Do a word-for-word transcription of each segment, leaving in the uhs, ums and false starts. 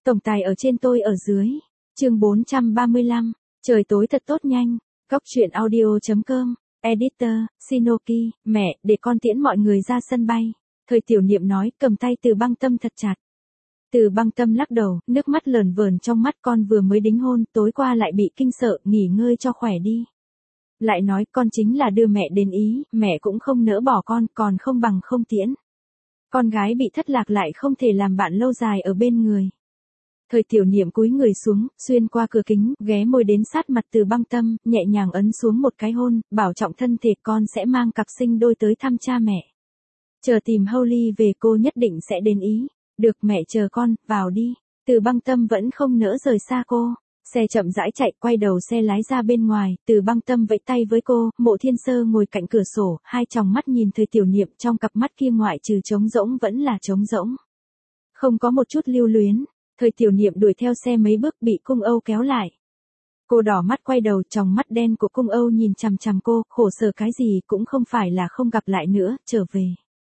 Tổng tài ở trên tôi ở dưới. Chương bốn trăm ba mươi lăm, trời tối thật tốt nhanh. Góc truyện audio chấm com, editor, Shinoki, mẹ, để con tiễn mọi người ra sân bay. Thời Tiểu Niệm nói, cầm tay Từ Băng Tâm thật chặt. Từ Băng Tâm lắc đầu, nước mắt lờn vờn trong mắt, con vừa mới đính hôn, tối qua lại bị kinh sợ, nghỉ ngơi cho khỏe đi. Lại nói, con chính là đưa mẹ đến Ý, mẹ cũng không nỡ bỏ con, còn không bằng không tiễn. Con gái bị thất lạc lại không thể làm bạn lâu dài ở bên người. Thời Tiểu Niệm cúi người xuống, xuyên qua cửa kính, ghé môi đến sát mặt Từ Băng Tâm, nhẹ nhàng ấn xuống một cái hôn, bảo trọng thân thể, con sẽ mang cặp sinh đôi tới thăm cha mẹ. Chờ tìm Holly về, cô nhất định sẽ đến Ý. Được, mẹ chờ con, vào đi. Từ Băng Tâm vẫn không nỡ rời xa cô. Xe chậm rãi chạy, quay đầu xe lái ra bên ngoài, Từ Băng Tâm vẫy tay với cô, Mộ Thiên Sơ ngồi cạnh cửa sổ, hai tròng mắt nhìn Thời Tiểu Niệm, trong cặp mắt kia ngoại trừ trống rỗng vẫn là trống rỗng. Không có một chút lưu luyến. Thời Tiểu Niệm đuổi theo xe mấy bước bị Cung Âu kéo lại. Cô đỏ mắt quay đầu, tròng mắt đen của Cung Âu nhìn chằm chằm cô, khổ sở cái gì cũng không phải là không gặp lại nữa, trở về.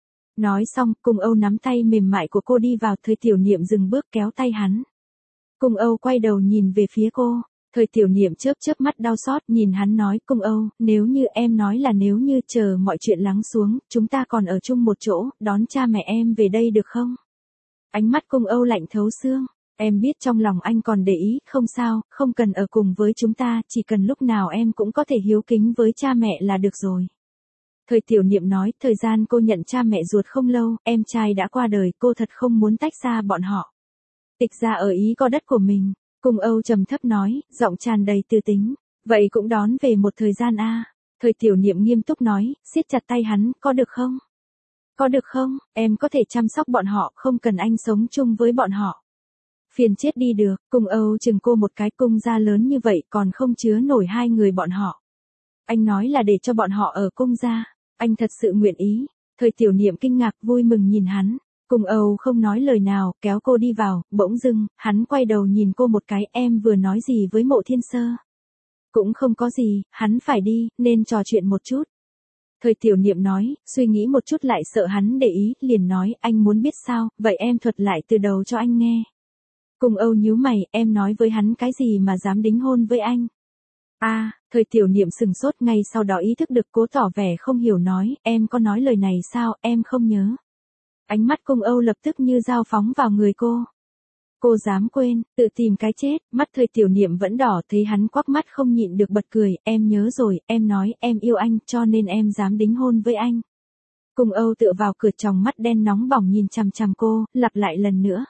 Nói xong, Cung Âu nắm tay mềm mại của cô đi vào, Thời Tiểu Niệm dừng bước kéo tay hắn. Cung Âu quay đầu nhìn về phía cô, Thời Tiểu Niệm chớp chớp mắt đau xót nhìn hắn nói, Cung Âu, nếu như em nói là nếu như chờ mọi chuyện lắng xuống, chúng ta còn ở chung một chỗ, đón cha mẹ em về đây được không? Ánh mắt Cung Âu lạnh thấu xương, em biết trong lòng anh còn để ý, không sao, không cần ở cùng với chúng ta, chỉ cần lúc nào em cũng có thể hiếu kính với cha mẹ là được rồi. Thời Tiểu Niệm nói, thời gian cô nhận cha mẹ ruột không lâu, em trai đã qua đời, cô thật không muốn tách ra bọn họ. Tịch ra ở Ý có đất của mình. Cung Âu trầm thấp nói, giọng tràn đầy tư tính. Vậy cũng đón về một thời gian a. À. Thời Tiểu Niệm nghiêm túc nói, siết chặt tay hắn, có được không? Có được không, em có thể chăm sóc bọn họ, không cần anh sống chung với bọn họ. Phiền chết đi được, Cung Âu chừng cô một cái, cung gia lớn như vậy còn không chứa nổi hai người bọn họ. Anh nói là để cho bọn họ ở cung gia, anh thật sự nguyện ý. Thời Tiểu Niệm kinh ngạc vui mừng nhìn hắn. Cung Âu không nói lời nào, kéo cô đi vào, bỗng dưng, hắn quay đầu nhìn cô một cái, em vừa nói gì với Mộ Thiên Sơ? Cũng không có gì, hắn phải đi, nên trò chuyện một chút. Thời Tiểu Niệm nói, suy nghĩ một chút lại sợ hắn để ý, liền nói, anh muốn biết sao, vậy em thuật lại từ đầu cho anh nghe. Cung Âu nhíu mày, em nói với hắn cái gì mà dám đính hôn với anh? A, à, Thời Tiểu Niệm sừng sốt, ngay sau đó ý thức được, cố tỏ vẻ không hiểu nói, em có nói lời này sao, em không nhớ. Ánh mắt Cung Âu lập tức như dao phóng vào người cô. Cô dám quên, tự tìm cái chết, mắt Thời Tiểu Niệm vẫn đỏ, thấy hắn quắc mắt không nhịn được bật cười, em nhớ rồi, em nói, em yêu anh, cho nên em dám đính hôn với anh. Cung Âu tựa vào cửa, tròng mắt đen nóng bỏng nhìn chằm chằm cô, lặp lại lần nữa.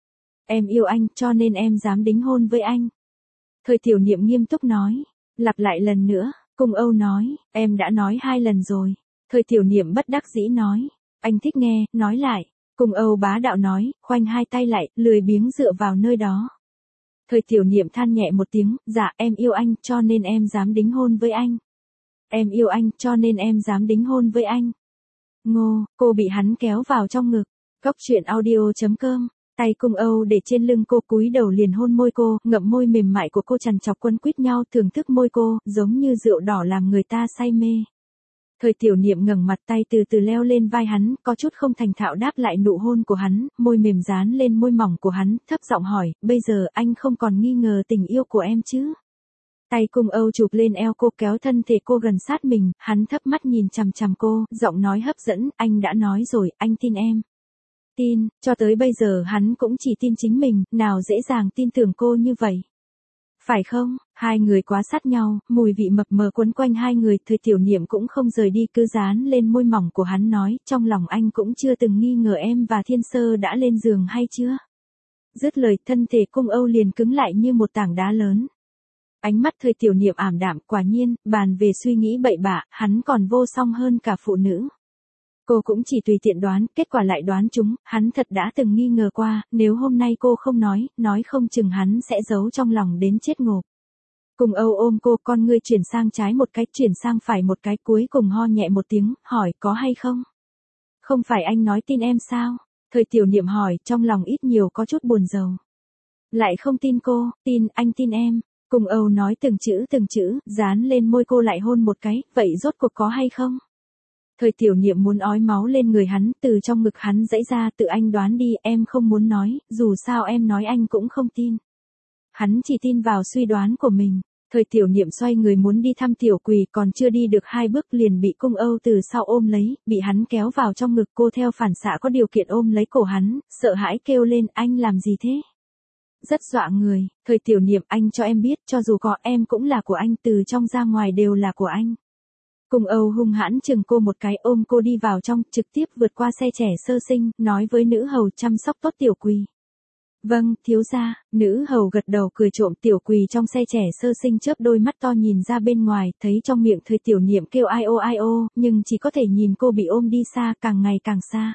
Em yêu anh, cho nên em dám đính hôn với anh. Thời Tiểu Niệm nghiêm túc nói, lặp lại lần nữa, Cung Âu nói, em đã nói hai lần rồi. Thời Tiểu Niệm bất đắc dĩ nói, anh thích nghe, nói lại. Cung Âu bá đạo nói, khoanh hai tay lại, lười biếng dựa vào nơi đó. Thời Tiểu Niệm than nhẹ một tiếng, dạ em yêu anh, cho nên em dám đính hôn với anh. Em yêu anh, cho nên em dám đính hôn với anh. Ngô, cô bị hắn kéo vào trong ngực. Góc truyện audio chấm com. Tay Cung Âu để trên lưng cô, cúi đầu liền hôn môi cô, ngậm môi mềm mại của cô trằn trọc quấn quýt nhau, thưởng thức môi cô, giống như rượu đỏ làm người ta say mê. Thời Tiểu Niệm ngẩng mặt, tay từ từ leo lên vai hắn, có chút không thành thạo đáp lại nụ hôn của hắn, môi mềm dán lên môi mỏng của hắn, thấp giọng hỏi, bây giờ anh không còn nghi ngờ tình yêu của em chứ? Tay Cung Âu chụp lên eo cô, kéo thân thể cô gần sát mình, hắn thấp mắt nhìn chằm chằm cô, giọng nói hấp dẫn, anh đã nói rồi, anh tin em. Tin, cho tới bây giờ hắn cũng chỉ tin chính mình, nào dễ dàng tin tưởng cô như vậy. Phải không? Hai người quá sát nhau, mùi vị mập mờ quấn quanh hai người, Thời Tiểu Niệm cũng không rời đi, cứ dán lên môi mỏng của hắn nói, trong lòng anh cũng chưa từng nghi ngờ em và Thiên Sơ đã lên giường hay chưa? Dứt lời, thân thể Cung Âu liền cứng lại như một tảng đá lớn. Ánh mắt Thời Tiểu Niệm ảm đạm, quả nhiên, bàn về suy nghĩ bậy bạ, hắn còn vô song hơn cả phụ nữ. Cô cũng chỉ tùy tiện đoán, kết quả lại đoán chúng, hắn thật đã từng nghi ngờ qua, nếu hôm nay cô không nói, nói không chừng hắn sẽ giấu trong lòng đến chết ngộp. Cung Âu ôm cô, con ngươi chuyển sang trái một cái, chuyển sang phải một cái, cuối cùng ho nhẹ một tiếng, hỏi, có hay không? Không phải anh nói tin em sao? Thời Tiểu Niệm hỏi, trong lòng ít nhiều có chút buồn rầu. Lại không tin cô, tin, anh tin em. Cung Âu nói từng chữ từng chữ, dán lên môi cô lại hôn một cái, vậy rốt cuộc có hay không? Thời tiểu niệm muốn ói máu lên người hắn, từ trong ngực hắn giãy ra, tự anh đoán đi, em không muốn nói, dù sao em nói anh cũng không tin. Hắn chỉ tin vào suy đoán của mình. Thời tiểu niệm xoay người muốn đi thăm tiểu quỳ, còn chưa đi được hai bước liền bị cung Âu từ sau ôm lấy, bị hắn kéo vào trong ngực, cô theo phản xạ có điều kiện ôm lấy cổ hắn, sợ hãi kêu lên, anh làm gì thế? Rất dọa người. Thời tiểu niệm, anh cho em biết, cho dù có em cũng là của anh, từ trong ra ngoài đều là của anh. Cung Âu hung hãn chừng cô một cái, ôm cô đi vào trong, trực tiếp vượt qua xe trẻ sơ sinh, nói với nữ hầu chăm sóc tốt tiểu quỳ. Vâng, thiếu gia. Nữ hầu gật đầu cười trộm. Tiểu quỳ trong xe trẻ sơ sinh chớp đôi mắt to nhìn ra bên ngoài, thấy trong miệng thời tiểu niệm kêu ai ô ai ô, nhưng chỉ có thể nhìn cô bị ôm đi xa, càng ngày càng xa.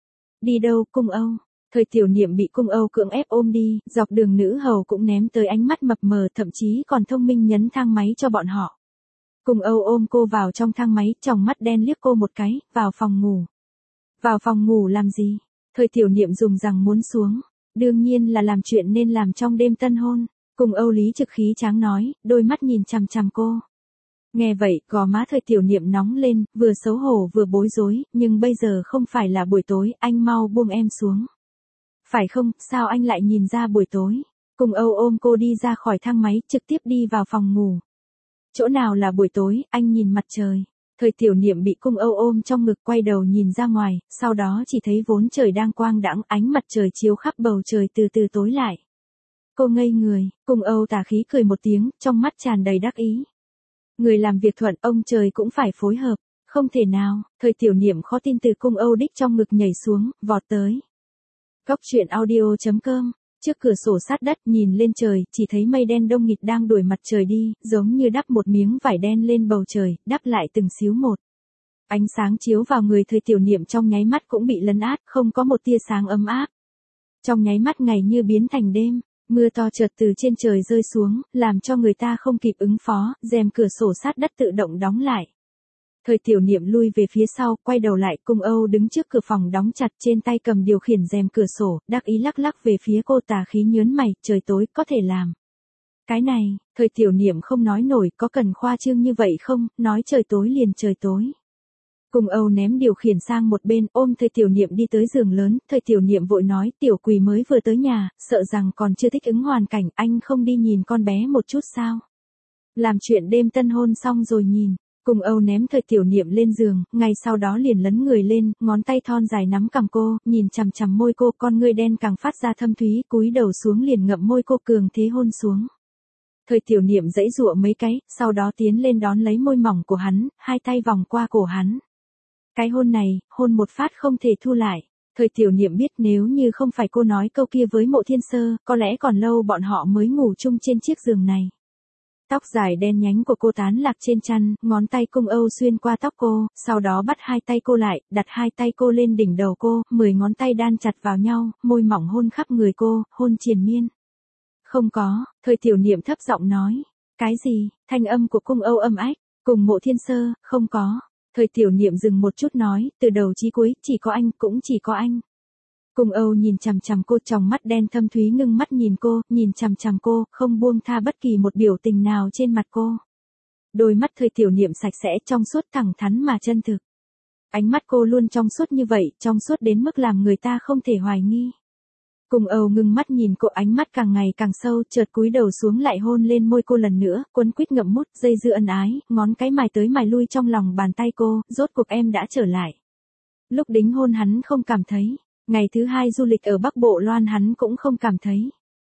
Đi đâu, cung Âu? Thời tiểu niệm bị cung Âu cưỡng ép ôm đi, dọc đường nữ hầu cũng ném tới ánh mắt mập mờ, thậm chí còn thông minh nhấn thang máy cho bọn họ. Cung Âu ôm cô vào trong thang máy, tròng mắt đen liếc cô một cái, vào phòng ngủ. Vào phòng ngủ làm gì? Thời tiểu niệm dùng rằng muốn xuống. Đương nhiên là làm chuyện nên làm trong đêm tân hôn. Cung Âu lý trực khí tráng nói, đôi mắt nhìn chằm chằm cô. Nghe vậy, gò má thời tiểu niệm nóng lên, vừa xấu hổ vừa bối rối, nhưng bây giờ không phải là buổi tối, anh mau buông em xuống. Phải không, sao anh lại nhìn ra buổi tối? Cung Âu ôm cô đi ra khỏi thang máy, trực tiếp đi vào phòng ngủ. Chỗ nào là buổi tối, anh nhìn mặt trời. Thời tiểu niệm bị cung Âu ôm trong ngực, quay đầu nhìn ra ngoài, sau đó chỉ thấy vốn trời đang quang đãng, ánh mặt trời chiếu khắp bầu trời từ từ tối lại. Cô ngây người, cung Âu tà khí cười một tiếng, trong mắt tràn đầy đắc ý. Người làm việc thuận, ông trời cũng phải phối hợp, không thể nào. Thời tiểu niệm khó tin từ cung Âu đích trong ngực nhảy xuống, vọt tới. Góc truyện audio chấm com. Trước cửa sổ sát đất, nhìn lên trời, chỉ thấy mây đen đông nghịt đang đuổi mặt trời đi, giống như đắp một miếng vải đen lên bầu trời, đắp lại từng xíu một. Ánh sáng chiếu vào người thời tiểu niệm trong nháy mắt cũng bị lấn át, không có một tia sáng ấm áp. Trong nháy mắt ngày như biến thành đêm, mưa to chợt từ trên trời rơi xuống, làm cho người ta không kịp ứng phó, rèm cửa sổ sát đất tự động đóng lại. Thời tiểu niệm lui về phía sau, quay đầu lại, cung Âu đứng trước cửa phòng đóng chặt, trên tay cầm điều khiển rèm cửa sổ, đắc ý lắc lắc về phía cô, tà khí nhớn mày, trời tối, có thể làm. Cái này, thời tiểu niệm không nói nổi, có cần khoa trương như vậy không, nói trời tối liền trời tối. Cung Âu ném điều khiển sang một bên, ôm thời tiểu niệm đi tới giường lớn, thời tiểu niệm vội nói, tiểu quỳ mới vừa tới nhà, sợ rằng còn chưa thích ứng hoàn cảnh, anh không đi nhìn con bé một chút sao. Làm chuyện đêm tân hôn xong rồi nhìn. Cung Âu ném thời tiểu niệm lên giường, ngay sau đó liền lấn người lên, ngón tay thon dài nắm cằm cô, nhìn chằm chằm môi cô, con ngươi đen càng phát ra thâm thúy, cúi đầu xuống liền ngậm môi cô, cường thế hôn xuống. Thời tiểu niệm giãy giụa mấy cái, sau đó tiến lên đón lấy môi mỏng của hắn, hai tay vòng qua cổ hắn. Cái hôn này, hôn một phát không thể thu lại. Thời tiểu niệm biết nếu như không phải cô nói câu kia với Mộ Thiên Sơ, có lẽ còn lâu bọn họ mới ngủ chung trên chiếc giường này. Tóc dài đen nhánh của cô tán lạc trên chăn, ngón tay cung Âu xuyên qua tóc cô, sau đó bắt hai tay cô lại, đặt hai tay cô lên đỉnh đầu cô, mười ngón tay đan chặt vào nhau, môi mỏng hôn khắp người cô, hôn triền miên. Không có, thời tiểu niệm thấp giọng nói. Cái gì? Thanh âm của cung Âu âm ách, cùng Mộ Thiên Sơ, không có. Thời tiểu niệm dừng một chút nói, từ đầu chí cuối, chỉ có anh, cũng chỉ có anh. Cung Âu nhìn chằm chằm cô, tròng mắt đen thâm thúy ngưng mắt nhìn cô, nhìn chằm chằm cô, không buông tha bất kỳ một biểu tình nào trên mặt cô. Đôi mắt thời tiểu niệm sạch sẽ, trong suốt, thẳng thắn mà chân thực. Ánh mắt cô luôn trong suốt như vậy, trong suốt đến mức làm người ta không thể hoài nghi. Cung Âu ngưng mắt nhìn cô, ánh mắt càng ngày càng sâu, chợt cúi đầu xuống lại hôn lên môi cô lần nữa, quấn quýt ngậm mút, dây dưa ân ái, ngón cái mài tới mài lui trong lòng bàn tay cô, rốt cuộc em đã trở lại. Lúc đính hôn hắn không cảm thấy. Ngày thứ hai du lịch ở Bắc Bộ Loan hắn cũng không cảm thấy.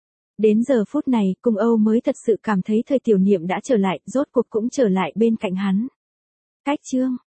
Đến giờ phút này, cung Âu mới thật sự cảm thấy thời tiểu niệm đã trở lại, rốt cuộc cũng trở lại bên cạnh hắn. Cách chương.